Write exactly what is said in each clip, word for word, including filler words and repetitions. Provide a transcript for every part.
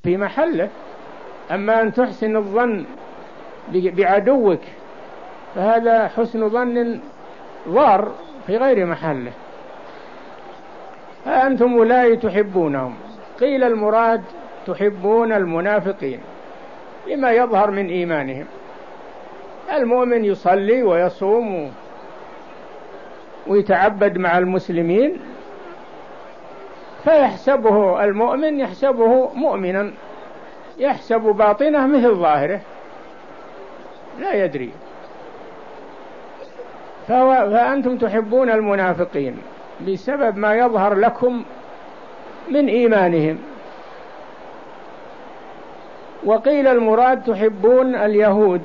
في محله. أما أن تحسن الظن بعدوك فهذا حسن ظن ضار في غير محله. أنتم أولئك تحبونهم، قيل المراد تحبون المنافقين لما يظهر من إيمانهم. المؤمن يصلي ويصوم ويتعبد مع المسلمين، فيحسبه المؤمن يحسبه مؤمنا، يحسب باطنه مثل ظاهره لا يدري. فأنتم تحبون المنافقين بسبب ما يظهر لكم من إيمانهم. وقيل المراد تحبون اليهود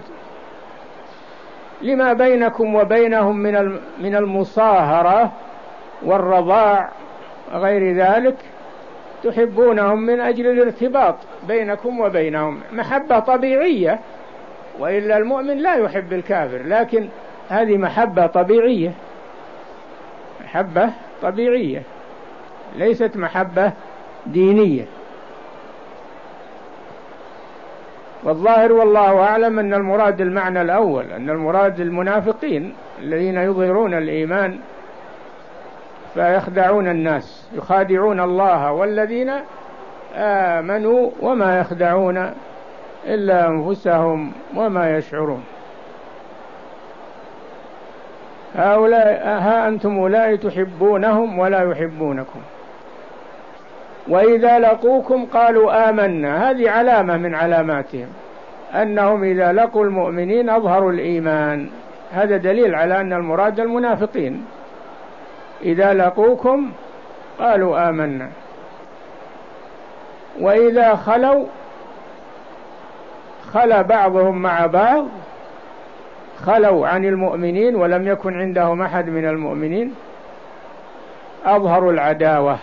لما بينكم وبينهم من من المصاهرة والرضاع وغير ذلك، تحبونهم من أجل الارتباط بينكم وبينهم، محبة طبيعية، وإلا المؤمن لا يحب الكافر، لكن هذه محبة طبيعية، محبة طبيعية ليست محبة دينية. والظاهر والله أعلم أن المراد المعنى الأول، أن المراد المنافقين الذين يظهرون الإيمان فيخدعون الناس، يخادعون الله والذين آمنوا وما يخدعون إلا أنفسهم وما يشعرون. هؤلاء ها أنتم أولئك تحبونهم ولا يحبونكم، وإذا لقوكم قالوا آمنا، هذه علامة من علاماتهم أنهم إذا لقوا المؤمنين أظهروا الإيمان، هذا دليل على أن المراد المنافقين. إذا لقوكم قالوا آمنا، وإذا خلوا خلى بعضهم مع بعض، خلوا عن المؤمنين ولم يكن عندهم أحد من المؤمنين، أظهروا العداوة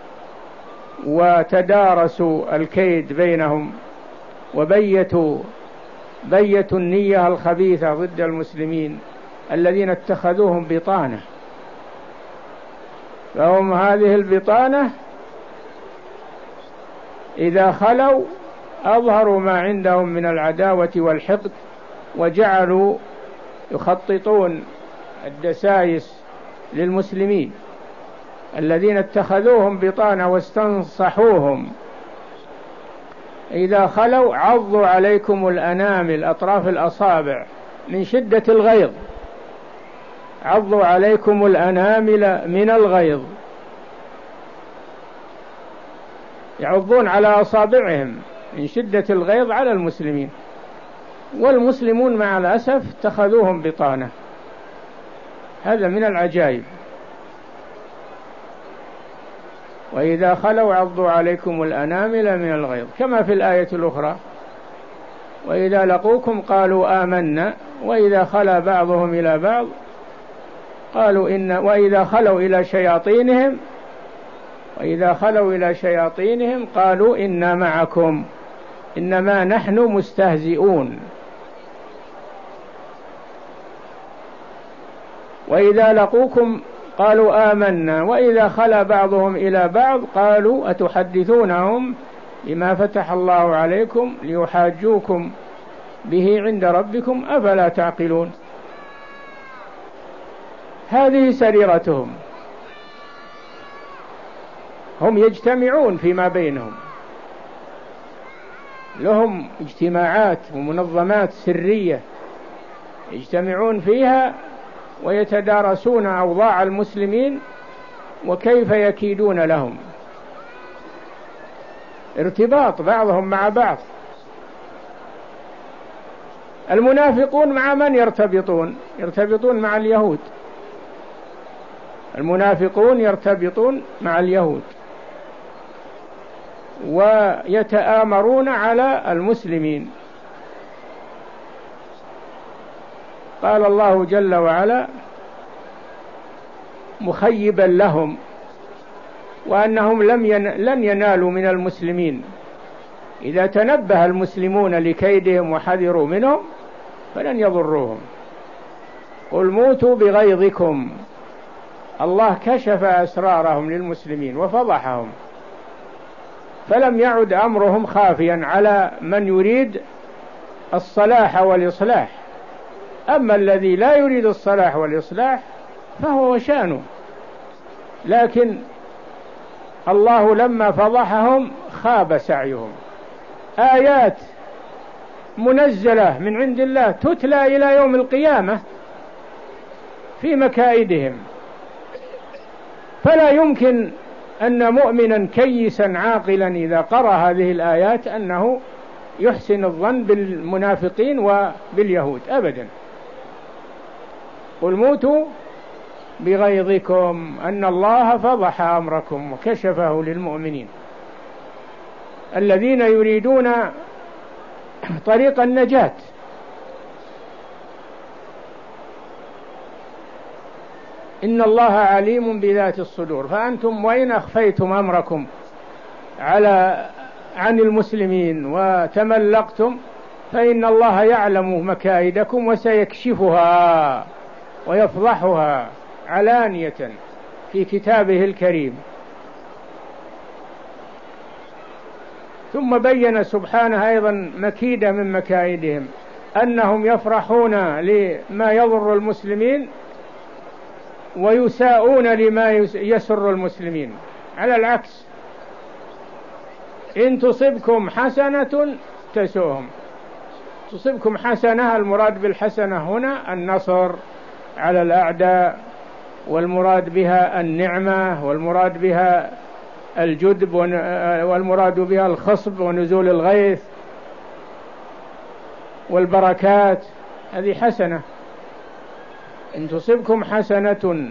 وتدارسوا الكيد بينهم، وبيتوا بيتوا النية الخبيثة ضد المسلمين الذين اتخذوهم بطانة. فهم هذه البطانة إذا خلوا أظهروا ما عندهم من العداوة والحقد، وجعلوا يخططون الدسائس للمسلمين الذين اتخذوهم بطانة واستنصحوهم. إذا خلوا عضوا عليكم الأنامل، أطراف الأصابع، من شدة الغيظ، عضوا عليكم الأنامل من الغيظ، يعضون على أصابعهم من شدة الغيظ على المسلمين، والمسلمون مع الأسف اتخذوهم بطانة. هذا من العجائب. وإذا خلوا عضوا عليكم الأنامل من الغيظ، كما في الآية الأخرى وإذا لقوكم قالوا آمنا وإذا خلا بعضهم إلى بعض قالوا إن وإذا خلوا إلى شياطينهم وإذا خلوا إلى شياطينهم قالوا إنا معكم إنما نحن مستهزئون. وإذا لقوكم قالوا آمنا وإذا خلا بعضهم إلى بعض قالوا أتحدثونهم بما فتح الله عليكم ليحاجوكم به عند ربكم أفلا تعقلون. هذه سريرتهم، هم يجتمعون فيما بينهم، لهم اجتماعات ومنظمات سرية يجتمعون فيها ويتدارسون أوضاع المسلمين وكيف يكيدون لهم، ارتباط بعضهم مع بعض. المنافقون مع من يرتبطون؟ يرتبطون مع اليهود. المنافقون يرتبطون مع اليهود ويتآمرون على المسلمين. قال الله جل وعلا مخيبا لهم وأنهم لم ين... لن ينالوا من المسلمين. إذا تنبه المسلمون لكيدهم وحذروا منهم فلن يضروهم. قل موتوا بغيظكم. الله كشف أسرارهم للمسلمين وفضحهم، فلم يعد أمرهم خافيا على من يريد الصلاح والإصلاح. أما الذي لا يريد الصلاح والإصلاح فهو وشانه. لكن الله لما فضحهم خاب سعيهم. آيات منزلة من عند الله تتلى إلى يوم القيامة في مكائدهم، فلا يمكن أن مؤمنا كيسا عاقلا إذا قرأ هذه الآيات أنه يحسن الظن بالمنافقين وباليهود أبدا. قل موتوا بغيظكم أن الله فضح أمركم وكشفه للمؤمنين الذين يريدون طريق النجاة. إن الله عليم بذات الصدور. فأنتم وإن أخفيتم أمركم على عن المسلمين وتملقتم فإن الله يعلم مكائدكم وسيكشفها ويفضحها علانية في كتابه الكريم. ثم بين سبحانه أيضا مكيدة من مكائدهم أنهم يفرحون لما يضر المسلمين ويساءون لما يسر المسلمين. على العكس، إن تصبكم حسنة تسؤهم. تصبكم حسنة، المراد بالحسنة هنا النصر على الأعداء، والمراد بها النعمة، والمراد بها الجدب، والمراد بها الخصب ونزول الغيث والبركات. هذه حسنة. إن تصبكم حسنة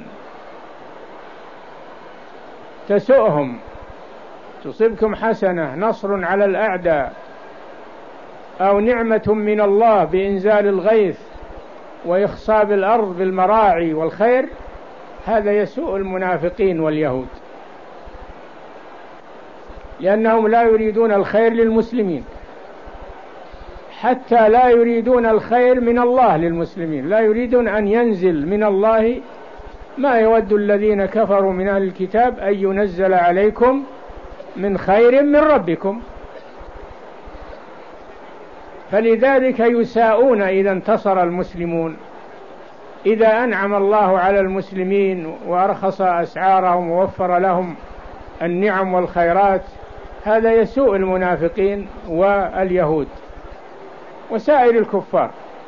تسؤهم، تصبكم حسنة نصر على الأعداء أو نعمة من الله بإنزال الغيث وإخصاب الأرض بالمراعي والخير، هذا يسوء المنافقين واليهود، لأنهم لا يريدون الخير للمسلمين، حتى لا يريدون الخير من الله للمسلمين. لا يريدون أن ينزل من الله ما يود الذين كفروا من أهل الكتاب أن ينزل عليكم من خير من ربكم. فلذلك يساءون إذا انتصر المسلمون، إذا أنعم الله على المسلمين وأرخص أسعارهم ووفر لهم النعم والخيرات، هذا يسوء المنافقين واليهود وسائر الكفار.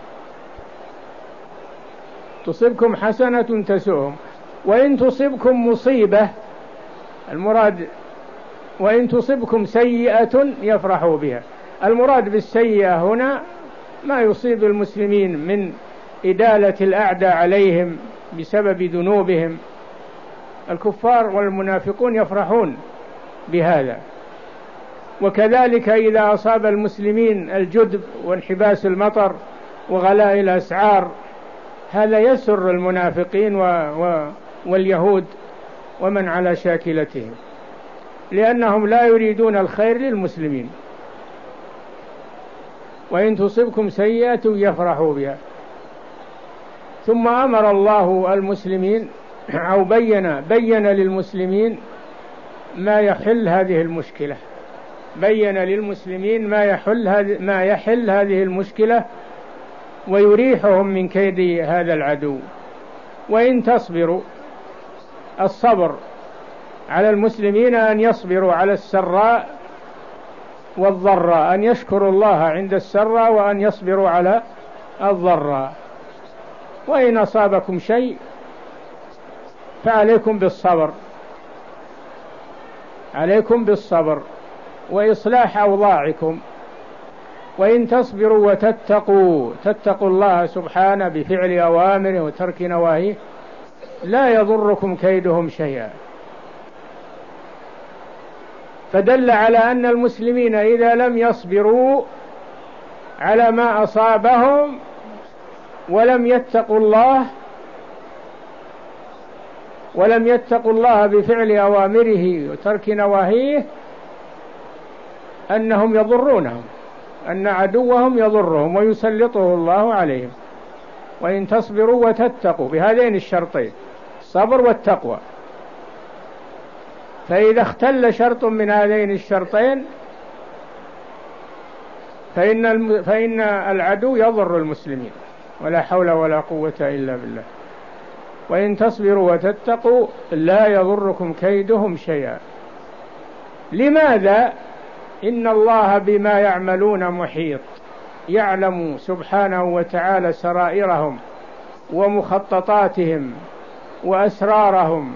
تصبكم حسنة تسؤهم، وإن تصبكم مصيبة، المراد وإن تصبكم سيئة يفرحوا بها. المراد بالسيئة هنا ما يصيب المسلمين من إدالة الأعداء عليهم بسبب ذنوبهم. الكفار والمنافقون يفرحون بهذا. وكذلك إذا أصاب المسلمين الجدب وانحباس المطر وغلاء الأسعار، هذا يسر المنافقين و... و... واليهود ومن على شاكلتهم، لأنهم لا يريدون الخير للمسلمين. وإن تصبكم سيئة يفرحوا بها. ثم أمر الله المسلمين أو بين بين للمسلمين ما يحل هذه المشكلة، بين للمسلمين ما يحل هذه ما يحل هذه المشكلة ويريحهم من كيد هذا العدو. وإن تصبروا، الصبر على المسلمين أن يصبروا على السراء والضراء، أن يشكروا الله عند السراء وأن يصبروا على الضراء. وإن أصابكم شيء فعليكم بالصبر، عليكم بالصبر وإصلاح أوضاعكم. وإن تصبروا وتتقوا، تتقوا الله سبحانه بفعل أوامره وترك نواهيه، لا يضركم كيدهم شيئا. فدل على أن المسلمين إذا لم يصبروا على ما أصابهم ولم يتقوا الله ولم يتقوا الله بفعل أوامره وترك نواهيه، أنهم يضرونهم، أن عدوهم يضرهم ويسلطه الله عليهم. وإن تصبروا وتتقوا، بهذين الشرطين، الصبر والتقوى. فإذا اختل شرط من هذين الشرطين فإن فإن العدو يضر المسلمين، ولا حول ولا قوة إلا بالله. وإن تصبروا وتتقوا لا يضركم كيدهم شيئا. لماذا؟ إن الله بما يعملون محيط، يعلم سبحانه وتعالى سرائرهم ومخططاتهم وأسرارهم،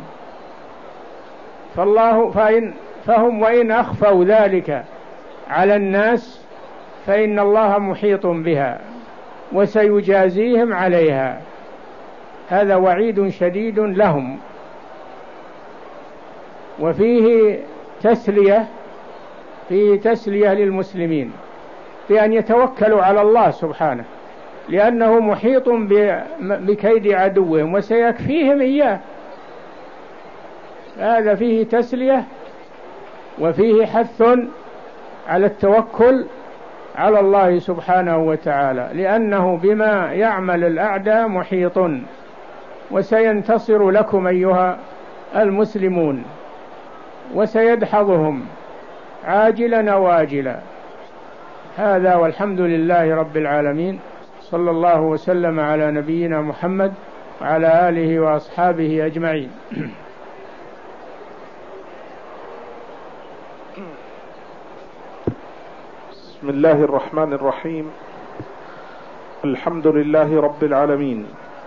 فالله فإن فهم وإن أخفوا ذلك على الناس فإن الله محيط بها وسيجازيهم عليها. هذا وعيد شديد لهم. وفيه تسلية فيه تسلية للمسلمين بأن يتوكلوا على الله سبحانه، لأنه محيط بكيد عدوهم وسيكفيهم إياه. هذا فيه تسلية وفيه حث على التوكل على الله سبحانه وتعالى، لأنه بما يعمل الأعداء محيط، وسينتصر لكم أيها المسلمون وسيدحضهم عاجلا واجلا. هذا والحمد لله رب العالمين، صلى الله وسلم على نبينا محمد وعلى آله وأصحابه أجمعين. بسم الله الرحمن الرحيم. الحمد لله رب العالمين،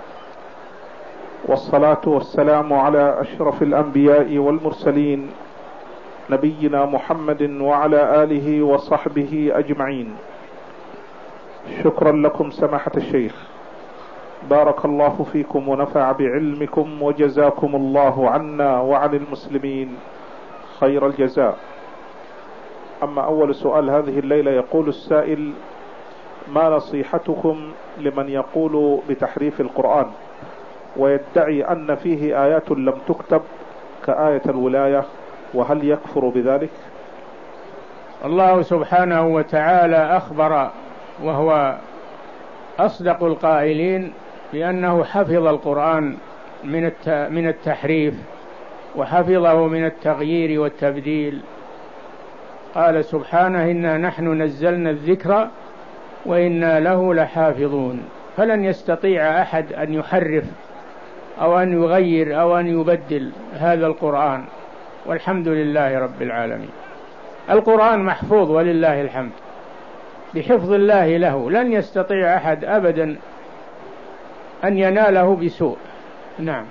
والصلاة والسلام على أشرف الأنبياء والمرسلين نبينا محمد وعلى آله وصحبه أجمعين. شكرا لكم سماحة الشيخ، بارك الله فيكم ونفع بعلمكم وجزاكم الله عنا وعن المسلمين خير الجزاء. أما أول سؤال هذه الليلة، يقول السائل: ما نصيحتكم لمن يقول بتحريف القرآن ويدعي أن فيه آيات لم تكتب كآية الولاية، وهل يكفر بذلك؟ الله سبحانه وتعالى أخبر وهو أصدق القائلين بأنه حفظ القرآن من التحريف وحفظه من التغيير والتبديل. قال سبحانه: إنا نحن نزلنا الذكر وإنا له لحافظون. فلن يستطيع أحد أن يحرف أو أن يغير أو أن يبدل هذا القرآن، والحمد لله رب العالمين. القرآن محفوظ ولله الحمد بحفظ الله له، لن يستطيع أحد أبدا أن يناله بسوء. نعم.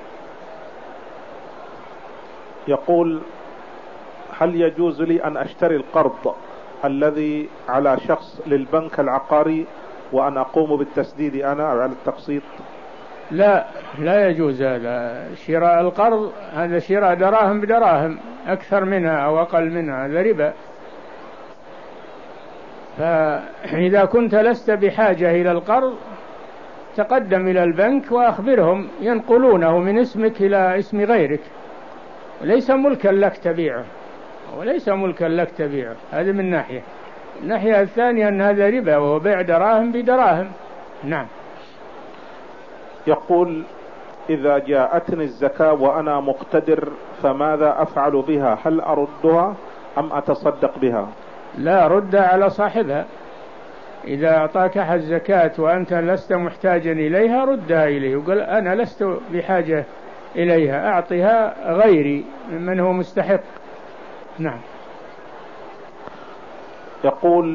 يقول: هل يجوز لي أن أشتري القرض الذي على شخص للبنك العقاري وأن أقوم بالتسديد أنا على التقسيط؟ لا، لا يجوز هذا. شراء القرض هذا شراء دراهم بدراهم، أكثر منها أو أقل منها، هذا ربا. فإذا كنت لست بحاجة إلى القرض تقدم إلى البنك وأخبرهم ينقلونه من اسمك إلى اسم غيرك، وليس ملكا لك تبيعه، وليس ملكا لك تبيعه. هذا من ناحية. الناحية الثانية أن هذا ربا وهو بيع دراهم بدراهم. نعم. يقول: إذا جاءتني الزكاة وأنا مقتدر فماذا أفعل بها؟ هل أردها أم أتصدق بها؟ لا، رد على صاحبها. إذا أعطاك أحد الزكاة وأنت لست محتاجا إليها ردها إليه وقل: أنا لست بحاجة إليها، أعطها غيري ممن هو مستحق. نعم. يقول: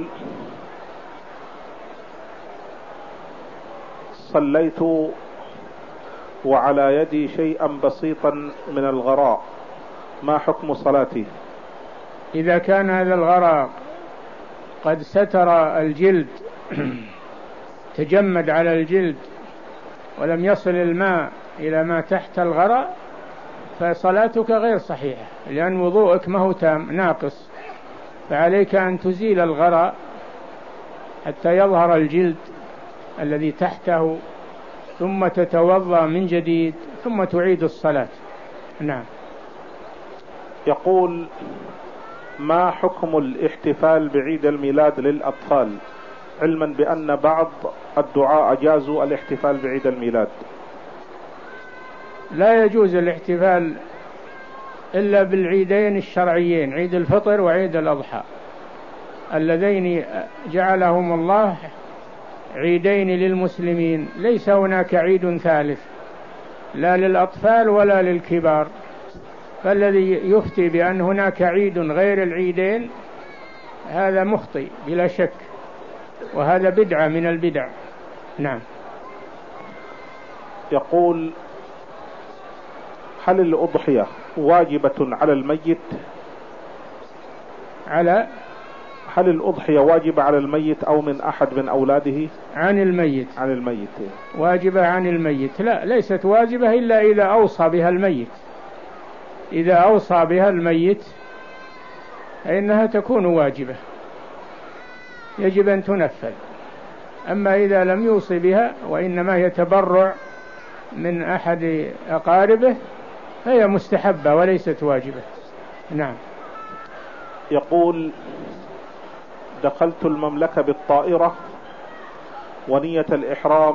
صليت وعلى يدي شيئا بسيطا من الغراء، ما حكم صلاتي؟ إذا كان هذا الغراء قد ستر الجلد تجمد على الجلد ولم يصل الماء إلى ما تحت الغراء فصلاتك غير صحيحة، لأن وضوءك ما هو تام، ناقص. فعليك أن تزيل الغراء حتى يظهر الجلد الذي تحته، ثم تتوضأ من جديد، ثم تعيد الصلاة. نعم. يقول: ما حكم الاحتفال بعيد الميلاد للأطفال، علما بأن بعض الدعاء أجازوا الاحتفال بعيد الميلاد؟ لا يجوز الاحتفال إلا بالعيدين الشرعيين، عيد الفطر وعيد الأضحى، اللذين جعلهم الله عيدين للمسلمين، ليس هناك عيد ثالث لا للأطفال ولا للكبار. فالذي يفتي بأن هناك عيد غير العيدين هذا مخطئ بلا شك، وهذا بدعة من البدع. نعم. يقول: هل الأضحية واجبة على الميت؟ على هل الأضحية واجبة على الميت أو من أحد من أولاده؟ عن الميت. عن الميت واجبة عن الميت، لا، ليست واجبة إلا إذا أوصى بها الميت. إذا أوصى بها الميت فإنها تكون واجبة، يجب أن تنفذ. أما إذا لم يوصي بها وإنما يتبرع من أحد أقاربه فهي مستحبة وليست واجبة. نعم. يقول: دخلت المملكة بالطائرة ونية الإحرام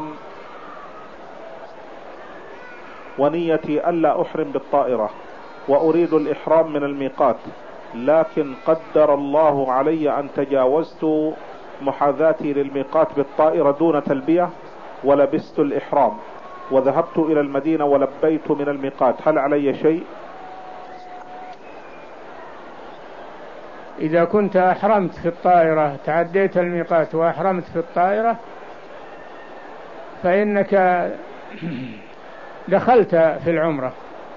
ونيتي ألا أحرم بالطائرة وأريد الإحرام من الميقات، لكن قدر الله علي أن تجاوزت محاذاتي للميقات بالطائرة دون تلبية ولبست الإحرام وذهبت إلى المدينة ولبيت من الميقات، هل علي شيء؟ إذا كنت أحرمت في الطائرة، تعديت الميقات وأحرمت في الطائرة، فإنك دخلت في العمرة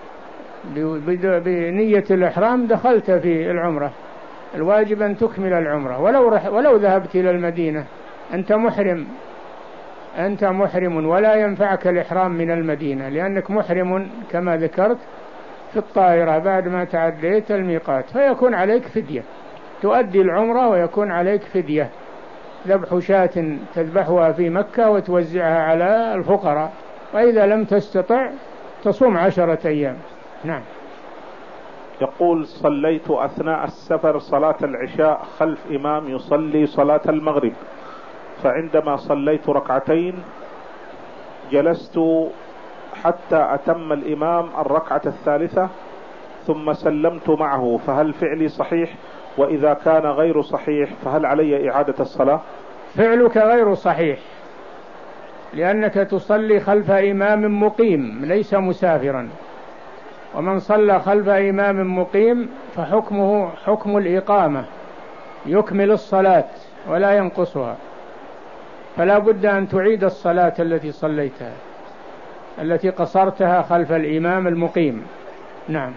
بنية الإحرام، دخلت في العمرة. الواجب أن تكمل العمرة ولو رح ولو ذهبت إلى المدينة، أنت محرم، أنت محرم ولا ينفعك الإحرام من المدينة، لأنك محرم كما ذكرت في الطائرة بعد ما تعديت الميقات، فيكون عليك فدية، تؤدي العمرة ويكون عليك فدية، ذبح شاة تذبحها في مكة وتوزعها على الفقراء، وإذا لم تستطع تصوم عشرة أيام. نعم. يقول: صليت أثناء السفر صلاة العشاء خلف إمام يصلي صلاة المغرب، فعندما صليت ركعتين جلست حتى أتم الإمام الركعة الثالثة ثم سلمت معه، فهل فعلي صحيح؟ وإذا كان غير صحيح فهل علي إعادة الصلاة؟ فعلك غير صحيح، لأنك تصلي خلف إمام مقيم ليس مسافرا، ومن صلى خلف إمام مقيم فحكمه حكم الإقامة، يكمل الصلاة ولا ينقصها، فلا بد أن تعيد الصلاة التي صليتها التي قصرتها خلف الإمام المقيم. نعم.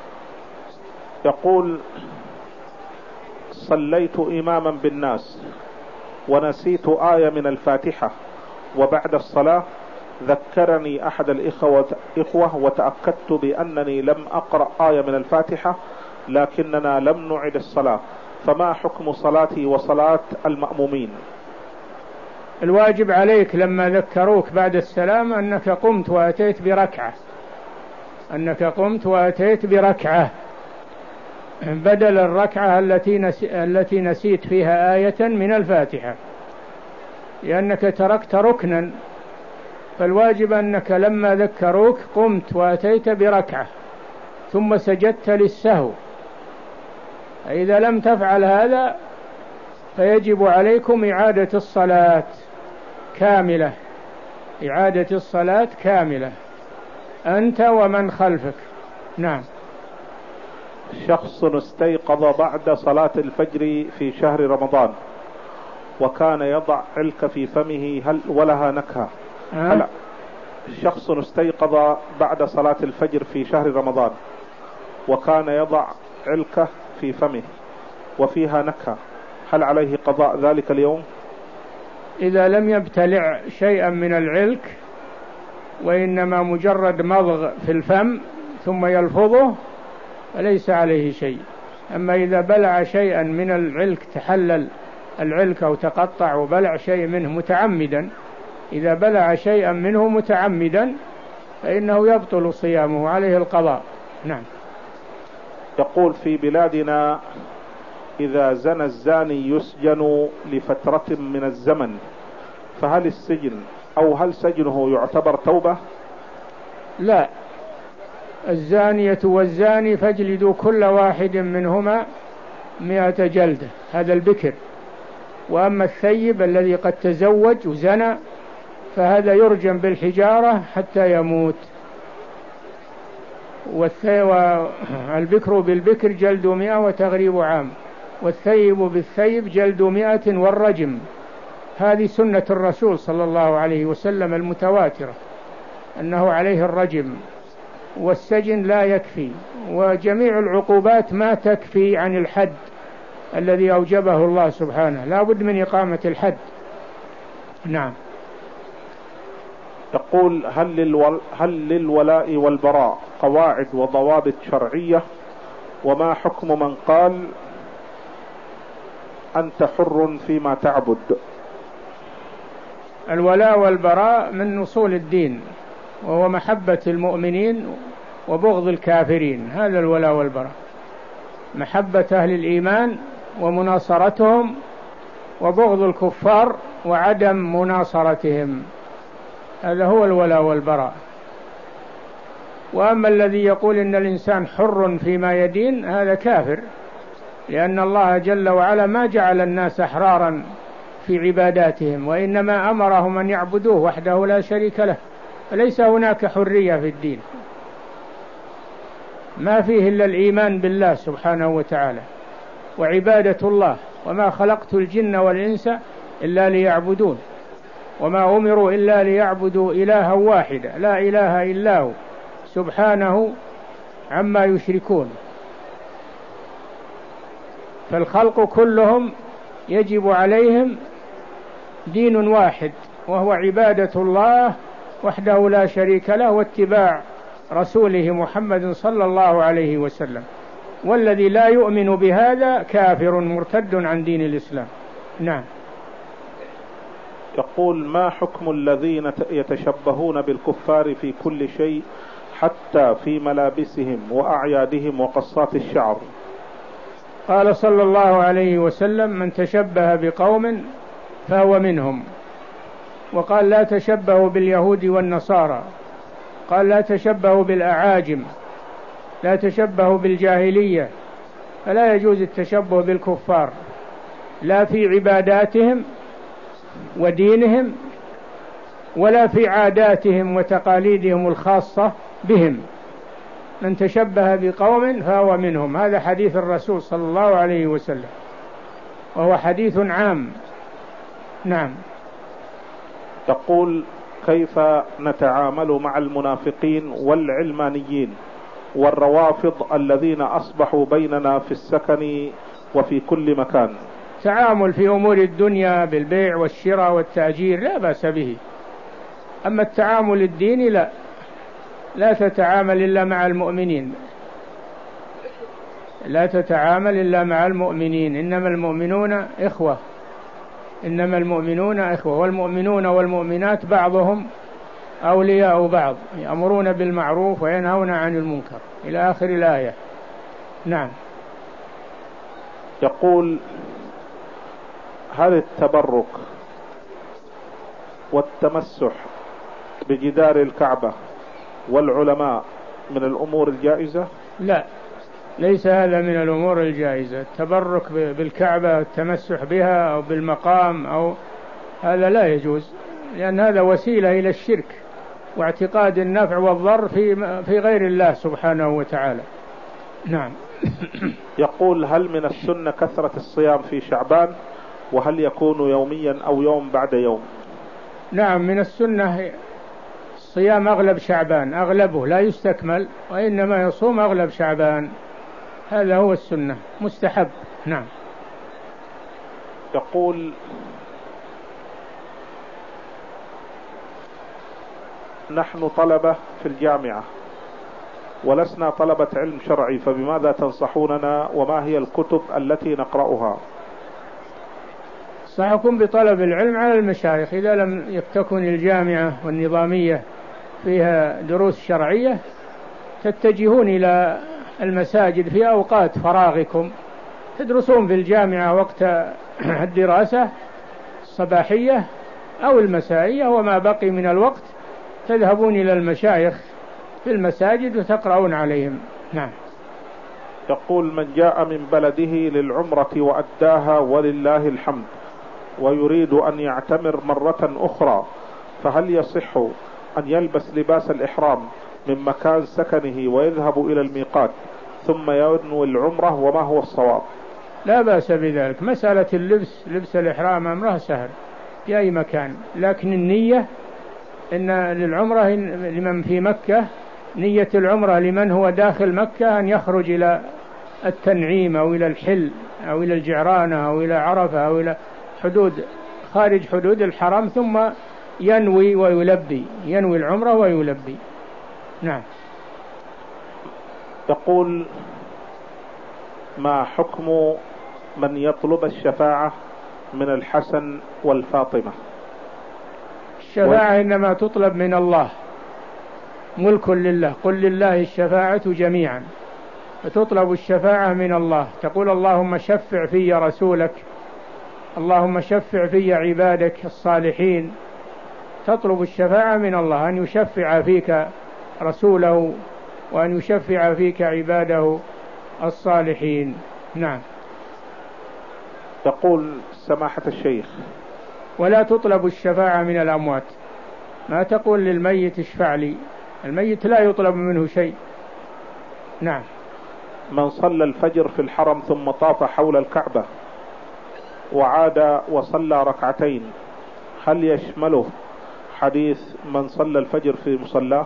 يقول: صليت إماما بالناس ونسيت آية من الفاتحة، وبعد الصلاة ذكرني أحد الإخوة وتأكدت بأنني لم أقرأ آية من الفاتحة لكننا لم نعد الصلاة، فما حكم صلاتي وصلاة المأمومين؟ الواجب عليك لما ذكروك بعد السلام أنك قمت وأتيت بركعة، أنك قمت وأتيت بركعة بدل الركعة التي نسي التي نسيت فيها آية من الفاتحة، لأنك تركت ركنا، فالواجب أنك لما ذكروك قمت وأتيت بركعة ثم سجدت للسهو. إذا لم تفعل هذا فيجب عليكم إعادة الصلاة كاملة، إعادة الصلاة كاملة أنت ومن خلفك. نعم. شخص استيقظ بعد صلاة الفجر في شهر رمضان وكان يضع علك في فمه هل ولها نكهة؟ أه؟ هل شخص استيقظ بعد صلاة الفجر في شهر رمضان وكان يضع علكة في فمه وفيها نكهة، هل عليه قضاء ذلك اليوم؟ إذا لم يبتلع شيئا من العلك وإنما مجرد مضغ في الفم ثم يلفظه فليس عليه شيء. أما إذا بلع شيئا من العلك، تحلل العلك أو تقطع وبلع شيء منه متعمدا، إذا بلع شيئا منه متعمدا فإنه يبطل صيامه، عليه القضاء. نعم. يقول: في بلادنا إذا زنى الزاني يسجن لفترة من الزمن، فهل السجن أو هل سجنه يعتبر توبة؟ لا، الزانية والزاني فاجلدوا كل واحد منهما مئة جلدة، هذا البكر. وأما الثيب الذي قد تزوج وزنى فهذا يرجم بالحجارة حتى يموت. والبكر بالبكر جلد مئة وتغريب عام، والثيب بالثيب جلد مئة والرجم. هذه سنة الرسول صلى الله عليه وسلم المتواترة أنه عليه الرجم، والسجن لا يكفي، وجميع العقوبات ما تكفي عن الحد الذي أوجبه الله سبحانه، لا بد من إقامة الحد. نعم. تقول هل, للول هل للولاء والبراء قواعد وضوابط شرعية؟ وما حكم من قال أنت حر فيما تعبد؟ الولاء والبراء من أصول الدين، وهو محبة المؤمنين وبغض الكافرين، هذا الولاء والبراء، محبة أهل الإيمان ومناصرتهم، وبغض الكفار وعدم مناصرتهم، هذا هو الولاء والبراء. وأما الذي يقول إن الإنسان حر فيما يدين هذا كافر، لأن الله جل وعلا ما جعل الناس أحرارا في عباداتهم، وإنما أمرهم أن يعبدوه وحده لا شريك له، فليس هناك حرية في الدين، ما فيه إلا الإيمان بالله سبحانه وتعالى وعبادة الله. وما خلقت الجن والإنس إلا ليعبدون، وما أمروا إلا ليعبدوا إلها واحدا لا إله إلا هو سبحانه عما يشركون. فالخلق كلهم يجب عليهم دين واحد، وهو عبادة الله وحده لا شريك له، واتباع رسوله محمد صلى الله عليه وسلم. والذي لا يؤمن بهذا كافر مرتد عن دين الإسلام. نعم. يقول ما حكم الذين يتشبهون بالكفار في كل شيء حتى في ملابسهم وأعيادهم وقصات الشعر؟ قال صلى الله عليه وسلم من تشبه بقوم فهو منهم. وقال لا تشبهوا باليهود والنصارى، قال لا تشبهوا بالأعاجم، لا تشبهوا بالجاهلية. فلا يجوز التشبه بالكفار لا في عباداتهم ودينهم ولا في عاداتهم وتقاليدهم الخاصة بهم. من تشبه بقوم فهو منهم، هذا حديث الرسول صلى الله عليه وسلم، وهو حديث عام. نعم. تقول كيف نتعامل مع المنافقين والعلمانيين والروافض الذين أصبحوا بيننا في السكن وفي كل مكان؟ تعامل في أمور الدنيا بالبيع والشراء والتأجير لا بأس به، أما التعامل الديني لا، لا تتعامل إلا مع المؤمنين، لا تتعامل إلا مع المؤمنين، إنما المؤمنون إخوة، إنما المؤمنون إخوة، والمؤمنون والمؤمنات بعضهم أولياء بعض، يأمرون بالمعروف وينهون عن المنكر، إلى آخر الآية. نعم. يقول هل التبرك والتمسح بجدار الكعبة والعلماء من الأمور الجائزة؟ لا، ليس هذا من الأمور الجائزة. التبرك بالكعبة والتمسح بها أو بالمقام أو هذا لا يجوز، لأن هذا وسيلة إلى الشرك واعتقاد النفع والضر في في غير الله سبحانه وتعالى. نعم. يقول هل من السنة كثرة الصيام في شعبان؟ وهل يكون يوميا أو يوم بعد يوم؟ نعم، من السنة صيام أغلب شعبان، أغلبه لا يستكمل، وإنما يصوم أغلب شعبان، هذا هو السنة، مستحب. نعم. يقول نحن طلبة في الجامعة ولسنا طلبة علم شرعي، فبماذا تنصحوننا وما هي الكتب التي نقرأها؟ صحكم بطلب العلم على المشايخ، إذا لم تكن الجامعة والنظامية فيها دروس شرعية تتجهون إلى المساجد في أوقات فراغكم، تدرسون في الجامعة وقت الدراسة الصباحية أو المسائية، وما بقي من الوقت تذهبون إلى المشايخ في المساجد وتقرؤون عليهم. نعم. يقول من جاء من بلده للعمرة وأداها ولله الحمد ويريد أن يعتمر مرة أخرى، فهل يصح أن يلبس لباس الإحرام من مكان سكنه ويذهب إلى الميقات ثم ينوي العمرة، وما هو الصواب؟ لا بأس بذلك. مسألة اللبس، لبس الإحرام أمره سهل في أي مكان، لكن النية إن للعمرة لمن في مكة، نية العمرة لمن هو داخل مكة أن يخرج إلى التنعيم أو إلى الحل أو إلى الجعرانة أو إلى عرفة أو إلى حدود خارج حدود الحرم، ثم ينوي ويلبي، ينوي العمرة ويلبي. نعم. يقول ما حكم من يطلب الشفاعة من الحسن والفاطمة؟ الشفاعة و... إنما تطلب من الله، ملك لله، قل لله الشفاعة جميعا، فتطلب الشفاعة من الله، تقول اللهم شفع في رسولك، اللهم شفع في عبادك الصالحين، تطلب الشفاعة من الله أن يشفع فيك رسوله وأن يشفع فيك عباده الصالحين. نعم. تقول سماحة الشيخ ولا تطلب الشفاعة من الأموات، ما تقول للميت اشفع لي، الميت لا يطلب منه شيء. نعم. من صلى الفجر في الحرم ثم طاف حول الكعبة وعاد وصلى ركعتين، هل يشمله حديث من صلى الفجر في مصلاه؟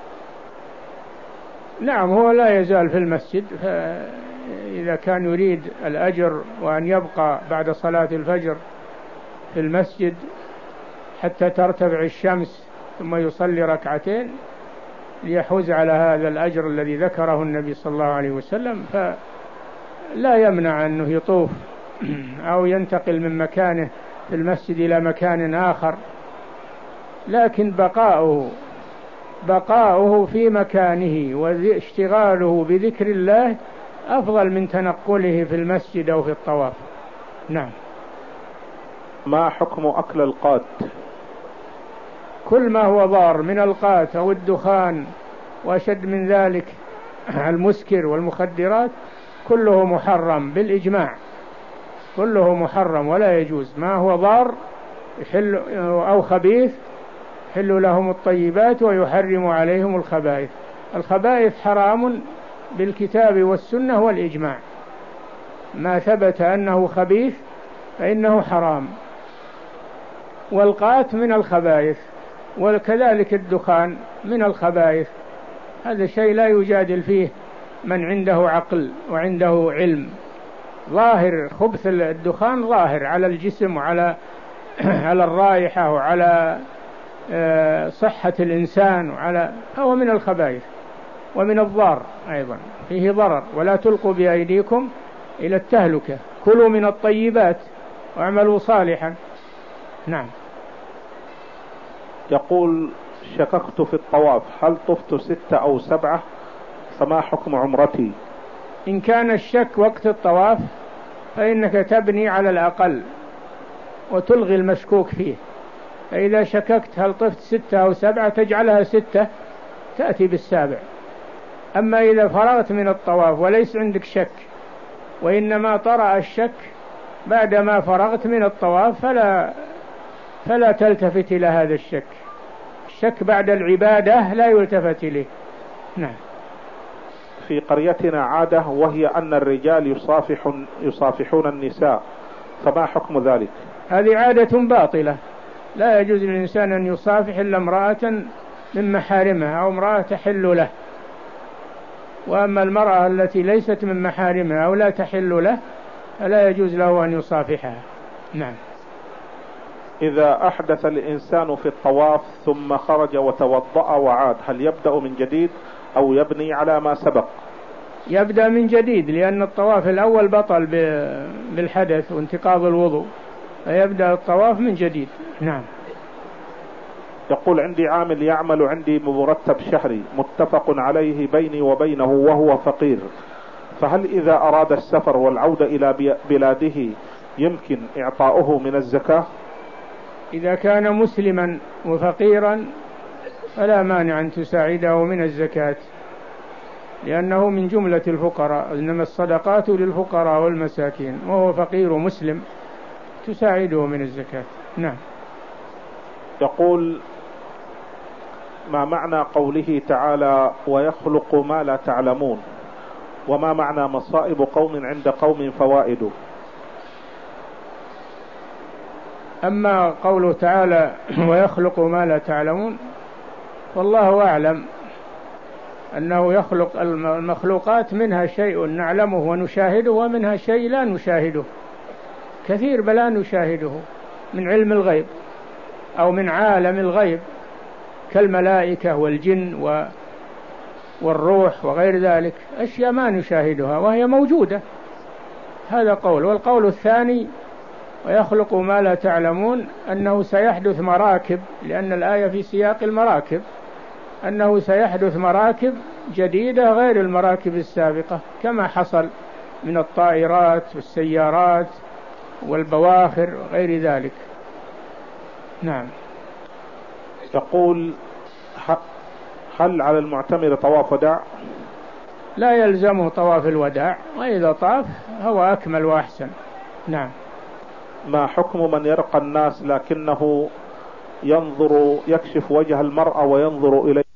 نعم، هو لا يزال في المسجد، فإذا كان يريد الأجر وأن يبقى بعد صلاة الفجر في المسجد حتى ترتفع الشمس ثم يصلي ركعتين ليحوز على هذا الأجر الذي ذكره النبي صلى الله عليه وسلم، فلا يمنع أنه يطوف أو ينتقل من مكانه في المسجد إلى مكان آخر، لكن بقاؤه بقاؤه في مكانه واشتغاله بذكر الله أفضل من تنقله في المسجد أو في الطواف. نعم. ما حكم أكل القات؟ كل ما هو ضار من القات أو الدخان وأشد من ذلك المسكر والمخدرات كله محرم بالإجماع، كله محرم ولا يجوز. ما هو ضار يحل أو خبيث يحل لهم الطيبات ويحرم عليهم الخبائث. الخبائث حرام بالكتاب والسنة والإجماع، ما ثبت أنه خبيث فإنه حرام، والقات من الخبائث، وكذلك الدخان من الخبائث. هذا شيء لا يجادل فيه من عنده عقل وعنده علم. ظاهر خبث الدخان ظاهر على الجسم وعلى على الرائحة وعلى صحة الإنسان، وعلى هو من الخبائث ومن الضار أيضا، فيه ضرر. ولا تلقوا بأيديكم إلى التهلكة، كلوا من الطيبات واعملوا صالحا. نعم. يقول شككت في الطواف، هل طفت ستة أو سبعة؟ فما حكم عمرتي؟ إن كان الشك وقت الطواف فإنك تبني على الأقل وتلغي المشكوك فيه، فإذا شككت هل طفت ستة أو سبعة تجعلها ستة تأتي بالسابع. أما إذا فرغت من الطواف وليس عندك شك وإنما طرأ الشك بعدما فرغت من الطواف فلا فلا تلتفت إلى هذا الشك. الشك بعد العبادة لا يلتفت إليه. نعم. في قريتنا عادة وهي أن الرجال يصافحون يصافحون النساء، فما حكم ذلك؟ هذه عادة باطلة، لا يجوز للإنسان أن يصافح إلا امرأة من محارمها أو امرأة تحل له. وأما المرأة التي ليست من محارمها أو لا تحل له فلا يجوز له أن يصافحها. نعم. إذا أحدث الإنسان في الطواف ثم خرج وتوضأ وعاد، هل يبدأ من جديد أو يبني على ما سبق؟ يبدأ من جديد، لأن الطواف الأول بطل بالحدث وانتقاض الوضوء، فيبدأ الطواف من جديد. نعم. يقول عندي عامل يعمل عندي بمرتب شهري متفق عليه بيني وبينه وهو فقير، فهل إذا أراد السفر والعودة إلى بلاده يمكن إعطاؤه من الزكاة؟ إذا كان مسلما وفقيرا فلا مانع أن تساعده من الزكاة، لأنه من جملة الفقراء، إنما الصدقات للفقراء والمساكين، وهو فقير مسلم تساعده من الزكاة. نعم. يقول: ما معنى قوله تعالى: ويخلق ما لا تعلمون؟ وما معنى مصائب قوم عند قوم فوائد؟ أما قوله تعالى ويخلق ما لا تعلمون، والله أعلم أنه يخلق المخلوقات، منها شيء نعلمه ونشاهده، ومنها شيء لا نشاهده، كثير بلا نشاهده من علم الغيب أو من عالم الغيب، كالملائكة والجن والروح وغير ذلك، أشياء ما نشاهدها وهي موجودة. هذا قول. والقول الثاني ويخلق ما لا تعلمون أنه سيحدث مراكب، لأن الآية في سياق المراكب، أنه سيحدث مراكب جديدة غير المراكب السابقة، كما حصل من الطائرات والسيارات والبواخر وغير ذلك. نعم. يقول: هل على المعتمر طواف وداع؟ لا يلزمه طواف الوداع، وإذا طاف هو أكمل وأحسن. نعم. ما حكم من يرقى الناس لكنه ينظر يكشف وجه المرأة وينظر إليه؟